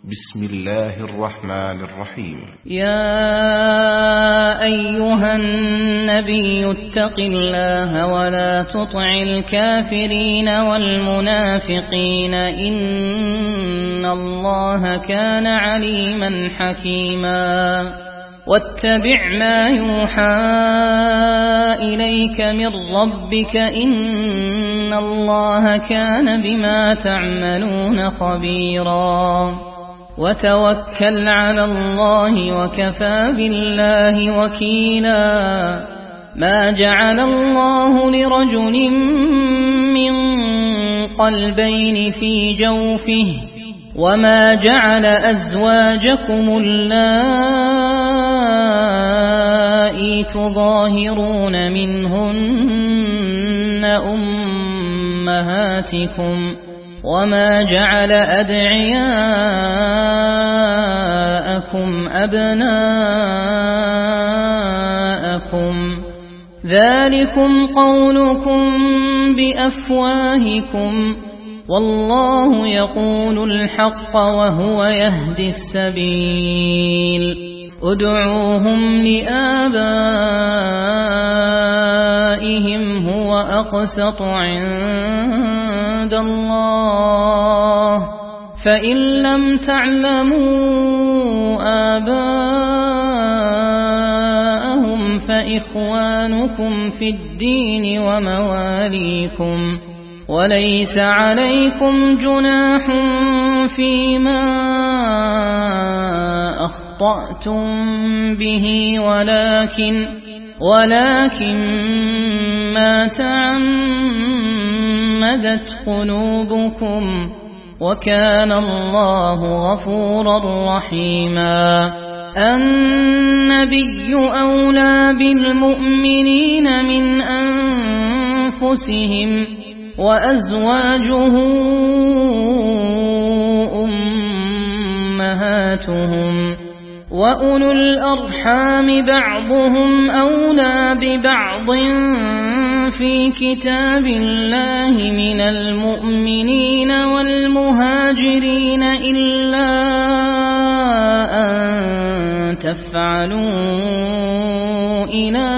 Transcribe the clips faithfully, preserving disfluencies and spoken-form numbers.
بسم الله الرحمن الرحيم. يا أيها النبي اتق الله ولا تطع الكافرين والمنافقين إن الله كان عليما حكيما. واتبع ما يوحى إليك من ربك إن الله كان بما تعملون خبيرا. وتوكل على الله وكفى بالله وكيلا. ما جعل الله لرجل من قلبين في جوفه وما جعل أزواجكم اللائي تظاهرون منهن أمهاتكم وما جعل أدعياءكم أبناءكم ذلكم قولكم بأفواهكم والله يقول الحق وهو يهدي السبيل. ادعوهم لآبائهم هو أقسط عند الله فإن لم تعلموا آباءهم فإخوانكم في الدين ومواليكم وليس عليكم جناح فيما أخطأتم به ولكن ولكن ما تعمدت قلوبكم وكان الله غفورا رحيما. النبي أولى بالمؤمنين من أنفسهم وأزواجه أمهاتهم وأولو الأرحام بعضهم أولى ببعض في كتاب الله من المؤمنين والمهاجرين إلا أن تفعلوا إلى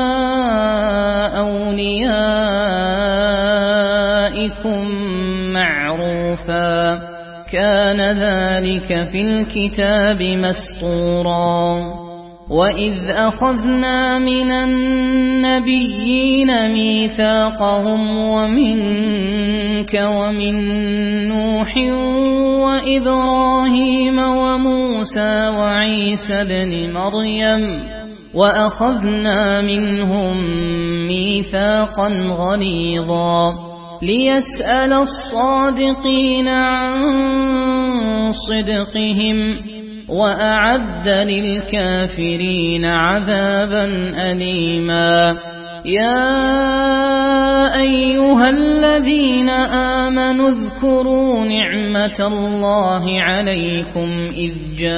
أوليائكم معروفا كان ذلك في الكتاب مسطورا. وإذ أخذنا من النبيين ميثاقهم ومنك ومن نوح وإبراهيم وموسى وعيسى بن مريم وأخذنا منهم ميثاقا غليظا ليسأل الصادقين عن صدقهم وأعد للكافرين عذابا أليما. يا أيها الذين آمنوا اذكروا نعمة الله عليكم إذ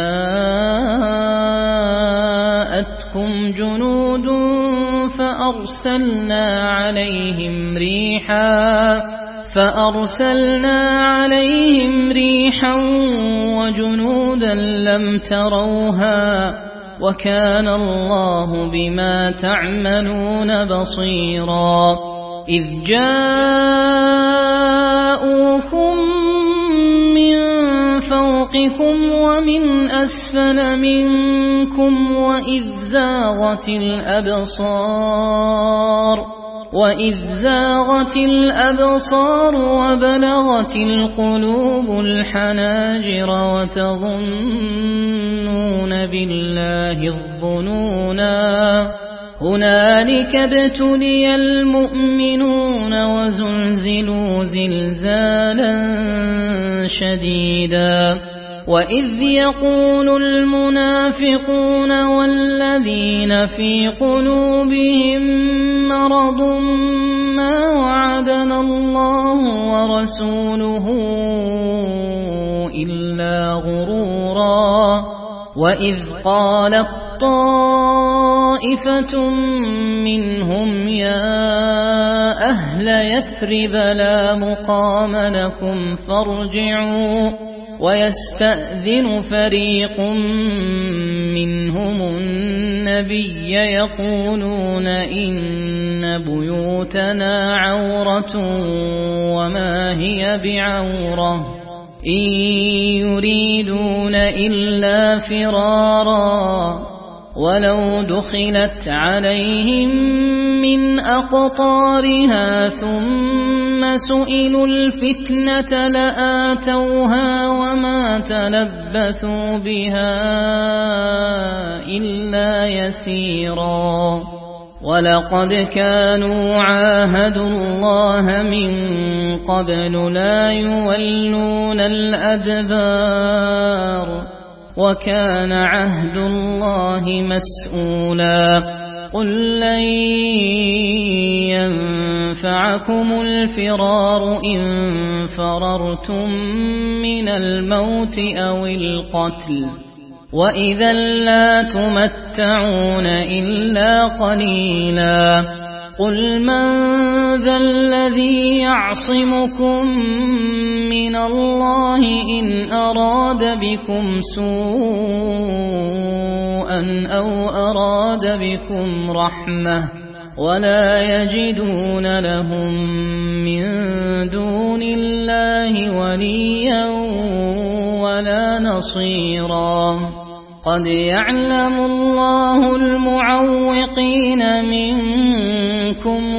جاءتكم جنود فأرسلنا عليهم ريحا فأرسلنا عليهم ريحا وجنودا لم تروها وكان الله بما تعملون بصيرا. إذ جاءوكم من فوقكم ومن أسفل منكم وإذ زاغت الأبصار وإذ زاغت الأبصار وبلغت القلوب الحناجر وتظنون بالله الظنونا هنالك ابتلي المؤمنون وزلزلوا زلزالا شديدا. وإذ يقول المنافقون والذين في قلوبهم مرض ما وعدنا الله ورسوله إلا غرورا. وإذ قالت طائفة منهم يا أهل يثرب لا مقام لكم فارجعوا ويستأذن فريق منهم النبي يقولون إن بيوتنا عورة وما هي بعورة إن يريدون إلا فرارا ولو دخلت عليهم من أقطارها ثم سئلوا الفتنة لآتوها وما تلبثوا بها إلا يسيرا ولقد كانوا عاهدوا الله من قبل لا يولون الأدبار وكان عهد الله مسؤولا قل لن ينفعكم الفرار إن فررتم من الموت أو القتل وإذا لا تمتعون إلا قليلا قل من ذا الذي يعصمكم من الله إن أراد بكم سوءا أو أراد بكم رحمة ولا يجدون لهم من دون الله وليا ولا نصيرا قد يعلم الله المعوقين منكم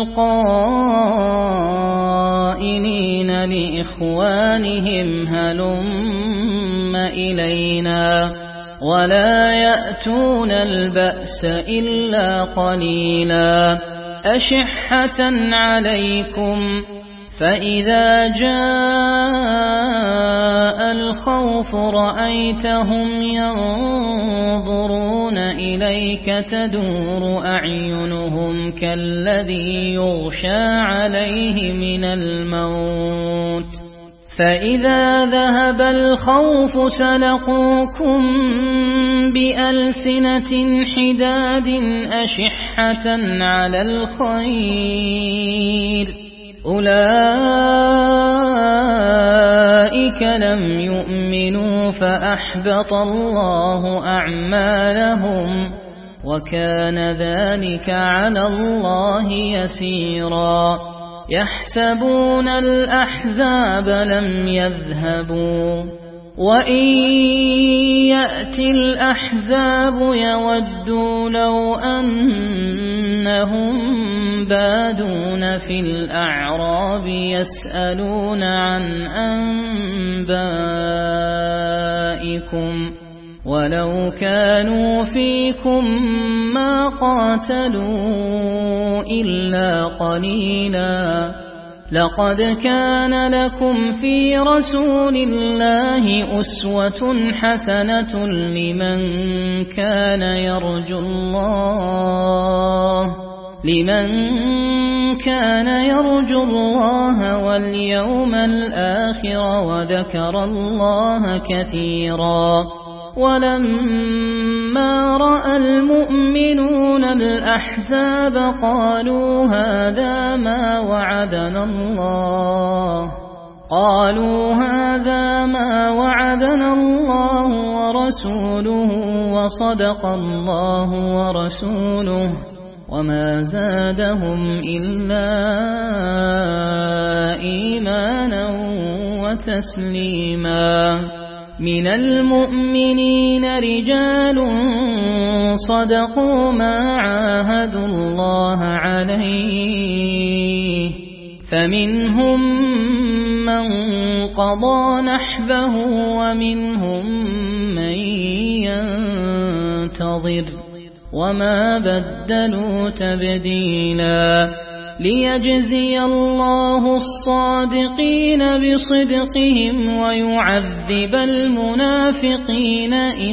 والقائلين لإخوانهم هلم إلينا ولا يأتون البأس إلا قليلا أشحة عليكم فإذا جاء الخوف رأيتهم ينظرون إليك تدور أعينهم كالذي يغشى عليه من الموت فإذا ذهب الخوف سلقوكم بألسنة حداد أشحة على الخير أولئك لم يؤمنوا فأحبط الله أعمالهم وكان ذلك على الله يسيرا يحسبون الأحزاب لم يذهبوا وإن يأتي الأحزاب يودوا لو أنهم بادون في الأعراب يسألون عن أنبائكم ولو كانوا فيكم ما قاتلوا إلا قليلا لقد كان لكم في رسول الله أسوة حسنة لمن كان يرجو الله لمن كان يرجو الله واليوم الآخر وذكر الله كثيرا ولما رأى المؤمنون الأحزاب قالوا هذا ما وعدنا الله قالوا هذا ما وعدنا الله ورسوله وصدق الله ورسوله وما زادهم إلا إيمانا وتسليما من المؤمنين رجال صدقوا ما عاهدوا الله عليه فمنهم من قضى نحبه ومنهم من ينتظر وما بدلوا تبديلا ليجزي الله الصادقين بصدقهم ويعذب المنافقين إن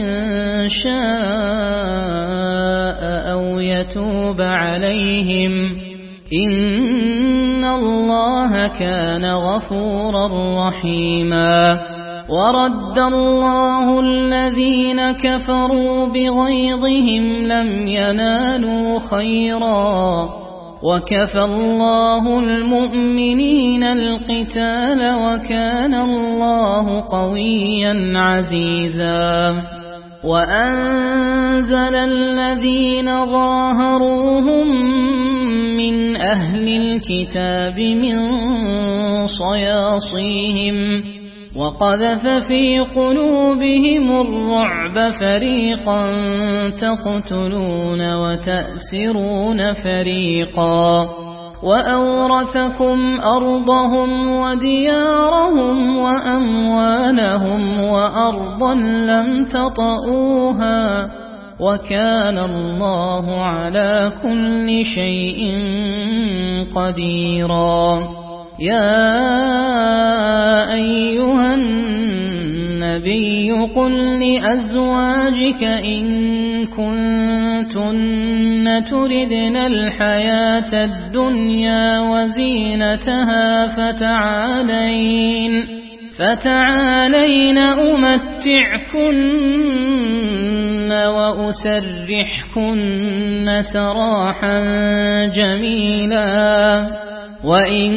شاء أو يتوب عليهم إن الله كان غفورا رحيما ورد الله الذين كفروا بغيظهم لم ينالوا خيرا وكفى الله المؤمنين القتال وكان الله قويا عزيزا وأنزل الذين ظاهروهم من أهل الكتاب من صياصيهم وقذف في قلوبهم الرعب فريقا تقتلون وتأسرون فريقا وأورثكم أرضهم وديارهم وأموالهم وأرضا لم تطئوها وكان الله على كل شيء قديرا يا أيها النبي قل لأزواجك إن كنتن تردن الحياة الدنيا وزينتها فتعالين فتعالين أمتعكن وأسرحكن سراحا جميلا وإن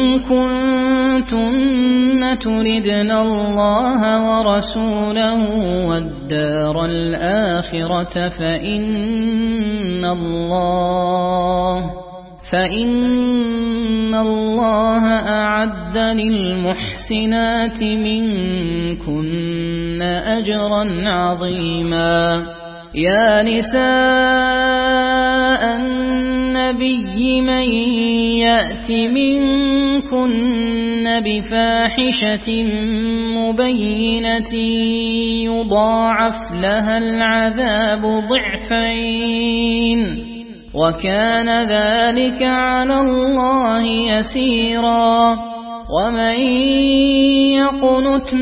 كنتن تردن الله ورسوله والدار الآخرة فإن الله فإن الله أعد للمحسنات منكن أجرا عظيما يا نساء النبي من يأت منكن بفاحشة مبينة يضاعف لها العذاب ضعفين وكان ذلك على الله يسيرا ومن يقنت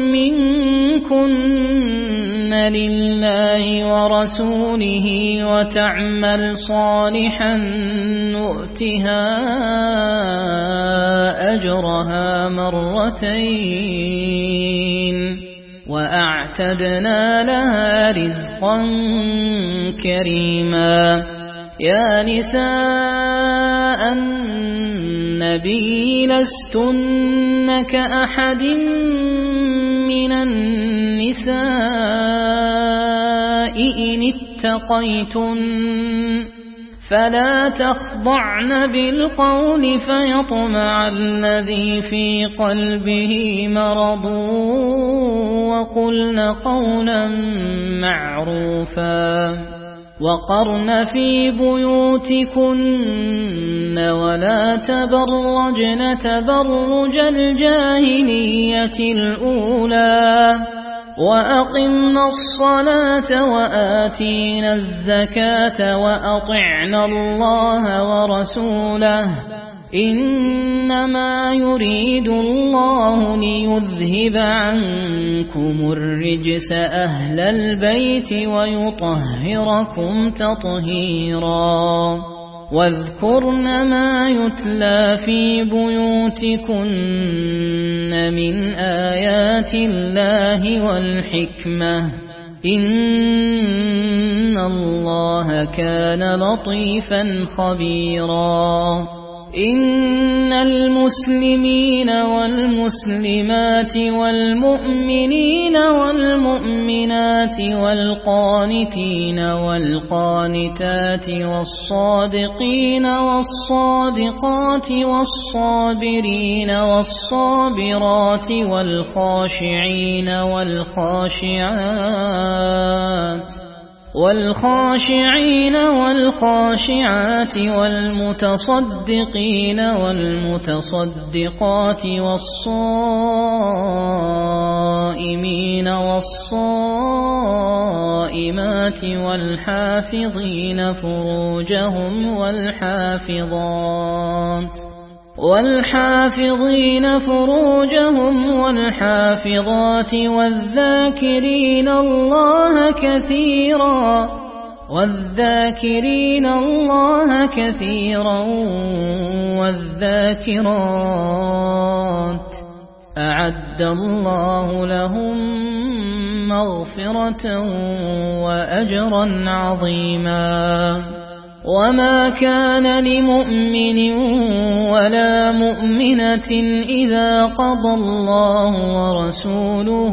منكن لله ورسوله وتعمل صالحا نؤتها أجرها مرتين وأعتدنا لها رزقا كريما يا نساء النبي لستن كأحد من النساء إن اتقيتن فلا تخضعن بالقول فيطمع الذي في قلبه مرض وقلن قولا معروفا وقرن في بيوتكن ولا تبرجن تبرج الجاهلية الأولى وأقمنا الصلاة وآتينا الزكاة وأطعنا الله ورسوله إنما يريد الله ليذهب عنكم الرجس أهل البيت ويطهركم تطهيرا واذكرن ما يتلى في بيوتكن من آيات الله والحكمة إن الله كان لطيفا خبيرا إن المسلمين والمسلمات والمؤمنين والمؤمنات والقانتين والقانتات والصادقين والصادقات والصابرين والصابرات والخاشعين والخاشعات والخاشعين والخاشعات والمتصدقين والمتصدقات والصائمين والصائمات والحافظين فروجهم والحافظات والحافظين فروجهم والحافظات والذاكرين الله كثيرا والذاكرين الله كثيرا والذاكرات أعد الله لهم مغفرة وأجرا عظيما وما كان لمؤمن ولا مؤمنة إذا قضى الله ورسوله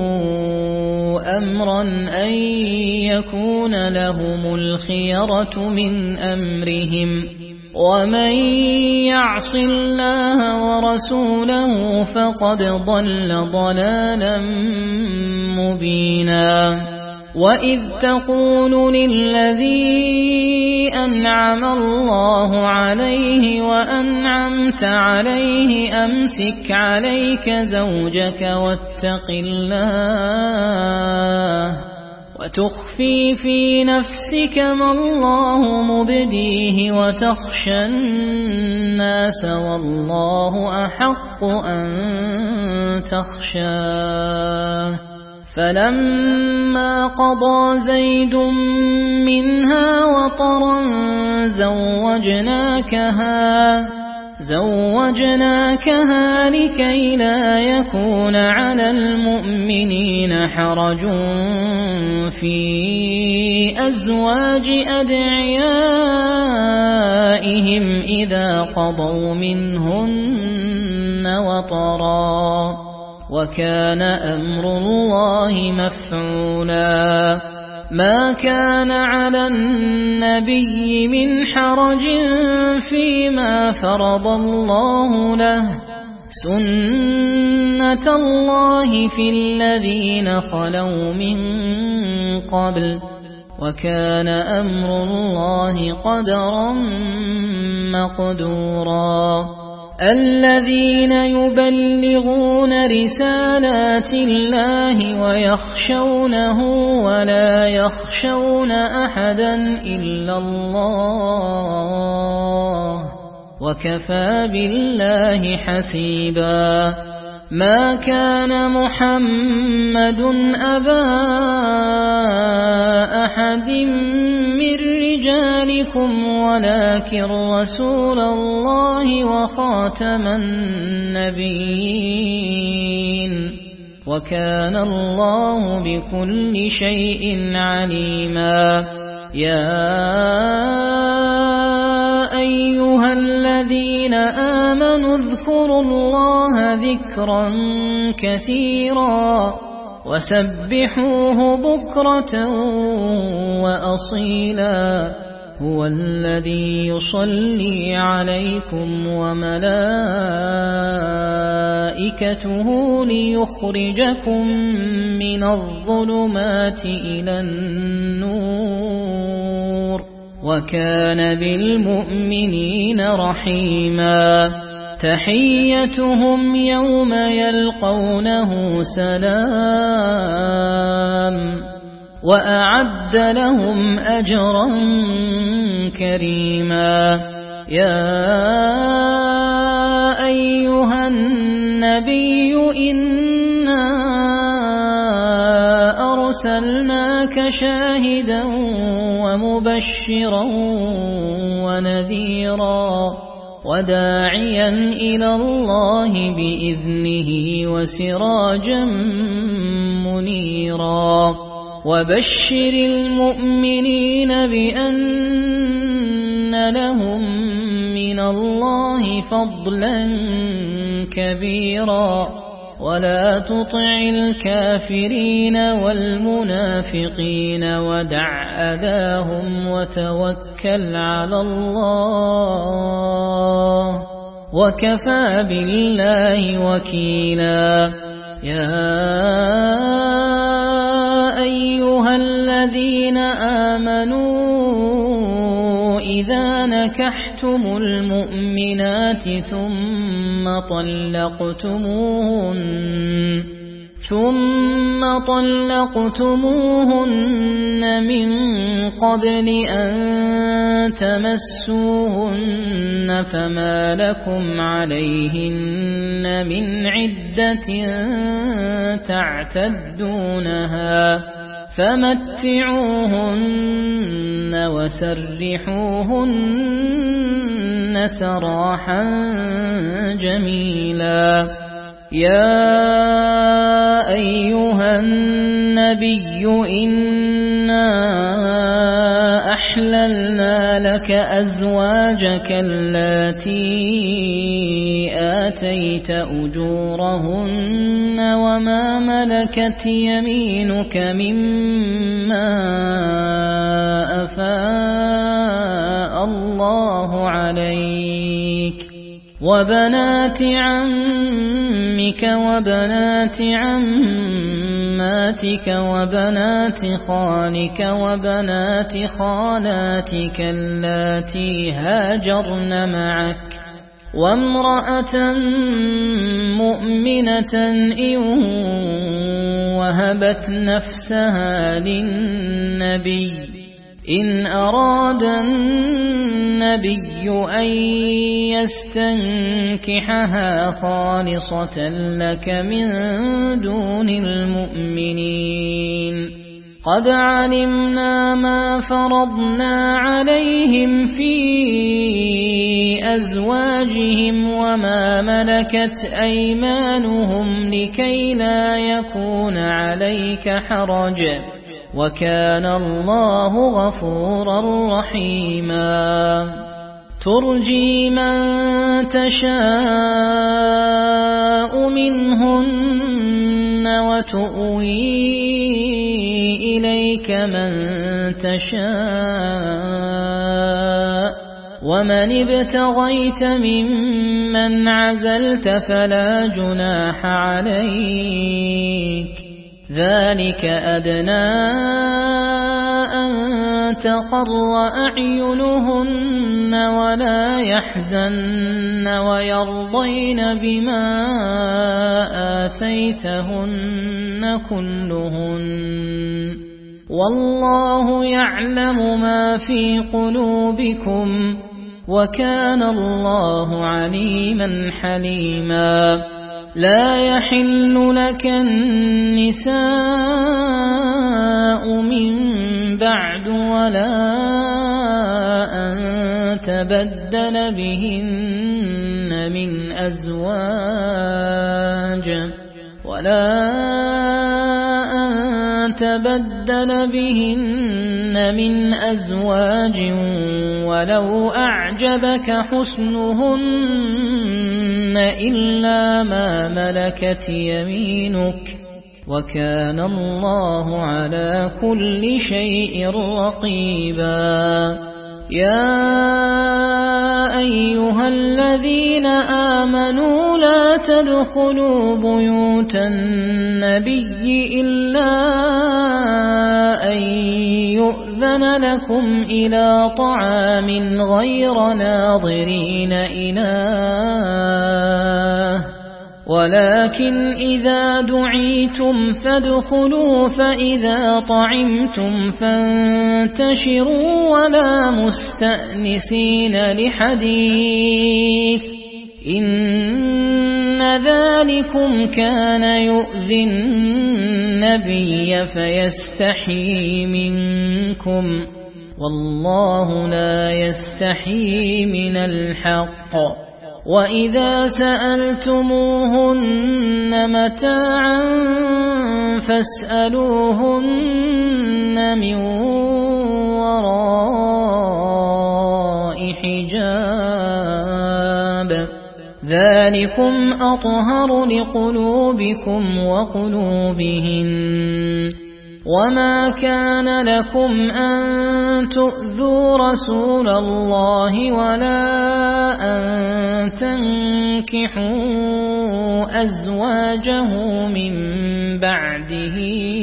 أمرا أن يكون لهم الخيرة من أمرهم ومن يعص الله ورسوله فقد ضل ضلالا مبينا وإذ تقول للذي أنعم الله عليه وأنعمت عليه أمسك عليك زوجك واتق الله وتخفي في نفسك ما الله مبديه وتخشى الناس والله أحق أن تخشاه فلما قضى زيد منها وطرا زوجناكها زوجناكها لكي لا يكون على المؤمنين حرج في أزواج أدعيائهم إذا قضوا منهن وطرا وكان أمر الله مفعولا ما كان على النبي من حرج فيما فرض الله له سنة الله في الذين خلوا من قبل وكان أمر الله قدرا مقدورا الذين يبلغون رسالات الله ويخشونه ولا يخشون أحدا إلا الله وكفى بالله حسيبا ما كان محمد أبا أحد من رجالكم ولكن رسول الله وخاتم النبيين وكان الله بكل شيء عليما يا أيها الذين آمنوا اذكروا الله ذكرا كثيرا وسبحوه بكرة وأصيلا هو الذي يصلي عليكم وملائكته ليخرجكم من الظلمات إلى النور وكان بالمؤمنين رحيما تحيتهم يوم يلقونه سلام وأعد لهم أجرا كريما يا أيها النبي إنا أرسلناك شاهدا ومبشرا ونذيرا وداعيا إلى الله بإذنه وسراجا منيرا وبشر المؤمنين بأن لهم من الله فضلا كبيرا ولا تطع الكافرين والمنافقين ودع أذاهم وتوكل على الله وكفى بالله وكيلا يا أيها الذين آمنوا إذا نكحتم المؤمنات ثم طلقتموهن ثم طلقتموهن من قبل أن تمسوهن فما لكم عليهن من عدة تعتدونها فمتعوهن وسرحوهن سراحا جميلا يا أيها النبي إنا أحللنا لك أزواجك اللاتي آتيت أجورهن وما ملكت يمينك مما أفاء الله عليك وبنات عمك وبنات عماتك وبنات خالك وبنات خالاتك اللاتي هاجرن معك وامرأة مؤمنة إن وهبت نفسها للنبي إن أراد النبي أن يستنكحها خالصة لك من دون المؤمنين قد علمنا ما فرضنا عليهم في أزواجهم وما ملكت أيمانهم لكي لا يكون عليك حرج وكان الله غفورا رحيما ترجي من تشاء منهن وتؤوي إليك من تشاء ومن ابتغيت ممن عزلت فلا جناح عليك ذلك أدنى أن تقر أعينهن ولا يحزن ويرضين بما آتيتهن كلهن والله يعلم ما في قلوبكم وكان الله عليما حليما لا يحل لك النساء من بعد ولا أن تبدل بهن من أزواج ولا أن تبدل بهن من أزواج ولو أعجبك حسنهن إلا ما ملكت يمينك وكان الله على كل شيء رقيبا يا أيها الذين آمنوا لا تدخلوا بيوت النبي إلا أن يؤذن لكم إلى طعام غير ناظرين إناه ولكن إذا دعيتم فادخلوا فإذا طعمتم فانتشروا ولا مستأنسين لحديث إن ذلكم كان يؤذي النبي فيستحيي منكم والله لا يستحيي من الحق وإذا سألتموهن متاعا فاسألوهن من وراء حجاب ذلكم أطهر لقلوبكم وقلوبهن وما كان لكم أن تؤذوا رسول الله ولا أن تنكحوا أزواجه من بعده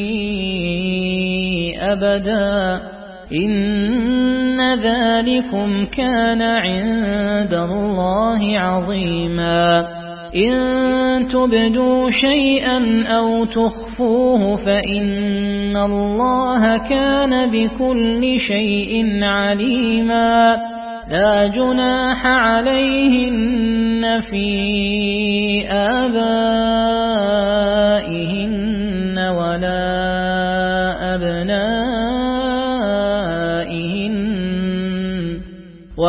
أبدا إن ذلكم كان عند الله عظيما إن تبدوا شيئا أو تخفوه فإن الله كان بكل شيء عليما لا جناح عليهن في آبائهن ولا أبنائهن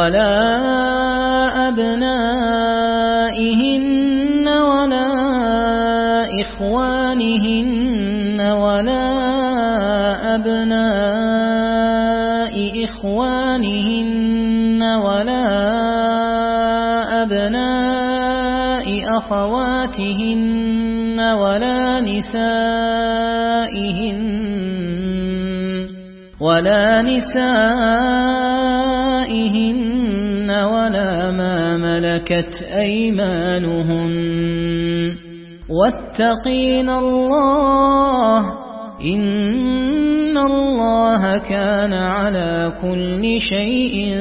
ولا أبنائهن ولا إخوانهن ولا أبناء إخوانهن ولا أبناء أخواتهن ولا نسائهن ولا نسائهن ولا ما ملكت أيمانهن واتقين الله إن الله كان على كل شيء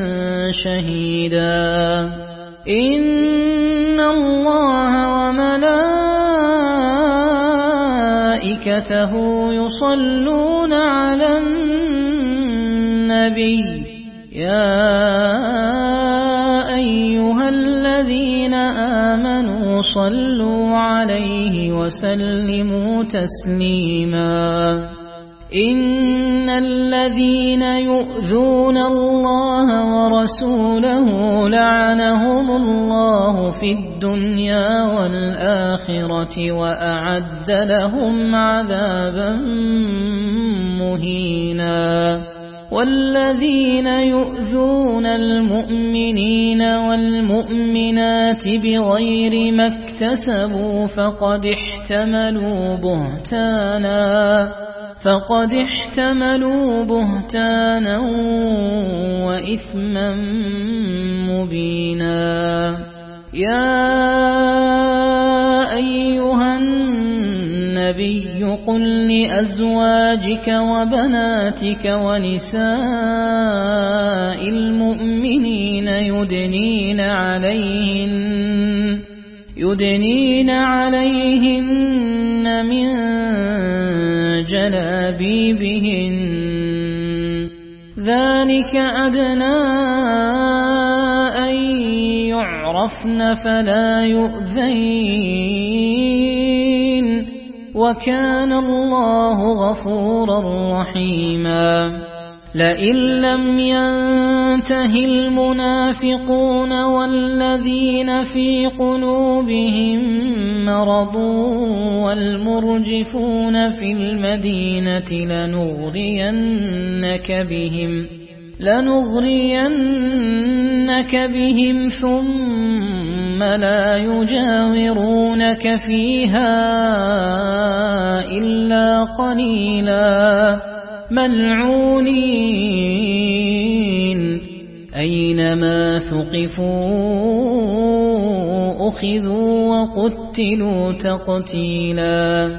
شهيدا إن الله وملائكته يصلون على النبي يا أيها الذين آمنوا صلوا عليه وسلموا تسليما إن الذين يؤذون الله ورسوله لعنهم الله في الدنيا والآخرة وأعد لهم عذابا مهينا والذين يؤذون المؤمنين والمؤمنات بغير ما اكتسبوا فقد احتملوا بهتانا فقد احتملوا بهتانا وإثما مبينا يا أيها النبي قل لأزواجك وبناتك ونساء المؤمنين يدنين عليهن يدنين عليهن من جلابيبهن ذلك أدنى أن يعرفن فلا يؤذين وكان الله غفورا رحيما لئن لم ينته المنافقون والذين في قلوبهم مرض والمرجفون في المدينة لنغرينك بهم لنغرينك بهم ثم لا يجاورونك فيها إلا قليلا ملعونين أينما ثقفوا أخذوا وقتلوا تقتيلا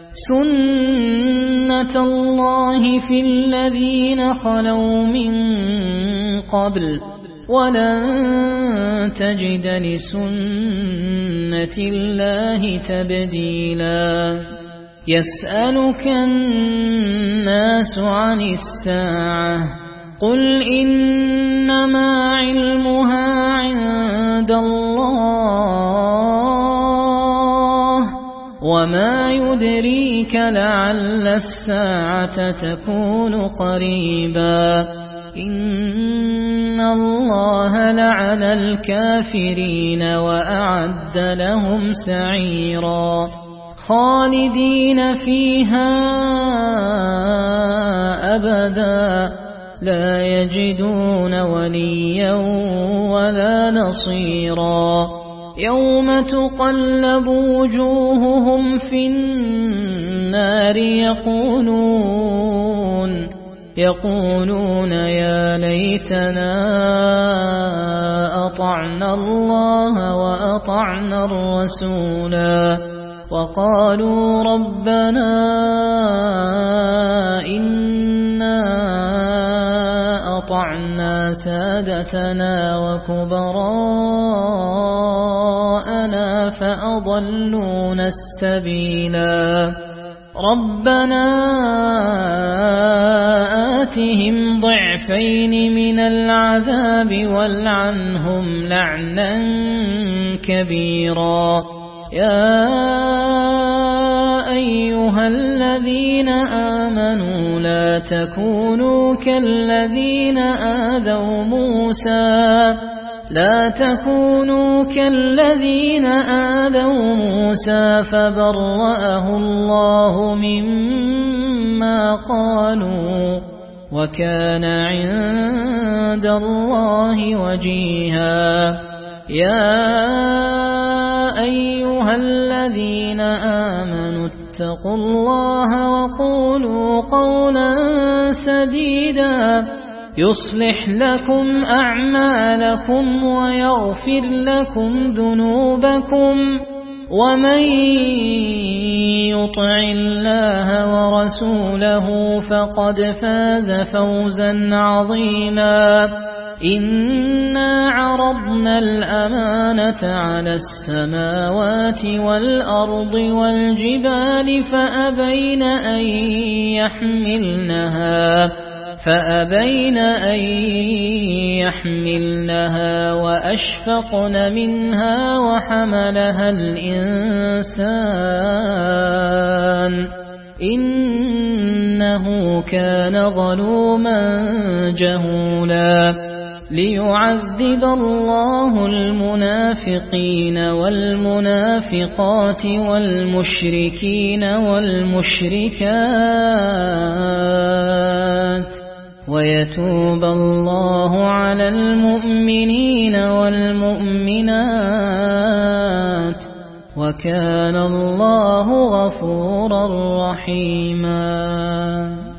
سنة الله في الذين خلوا من قبل ولن تجد لسنة الله تبديلا يسألك الناس عن الساعة قل إنما علمها عند الله وما يدريك لعل الساعة تكون قريبا إن الله لعن الكافرين وأعد لهم سعيرا خالدين فيها أبدا لا يجدون وليا ولا نصيرا يوم تقلب وجوههم في النار يقولون يقولون يا ليتنا أطعنا الله وأطعنا الرسولا وقالوا ربنا إنا أطعنا سادتنا وكبراءنا فأضلونا السبيلا ربنا آتهم ضعفين من العذاب والعنهم لعنا كبيرا يا أيها الذين آمنوا لا تكونوا كالذين آذوا موسى لا تكونوا كالذين آذوا موسى فبرأه الله مما قالوا وكان عند الله وجيها يا أيها الذين آمنوا اتقوا الله وقولوا قولا سديدا يصلح لكم أعمالكم ويغفر لكم ذنوبكم ومن يطع الله ورسوله فقد فاز فوزا عظيما إنا عرضنا الأمانة على السماوات والأرض والجبال فأبين أن يحملنها فأبين أن يحملنها وأشفقن منها وحملها الإنسان إنه كان ظلوما جهولا ليعذب الله المنافقين والمنافقات والمشركين والمشركات ويتوب الله على المؤمنين والمؤمنات وكان الله غفورا رحيما.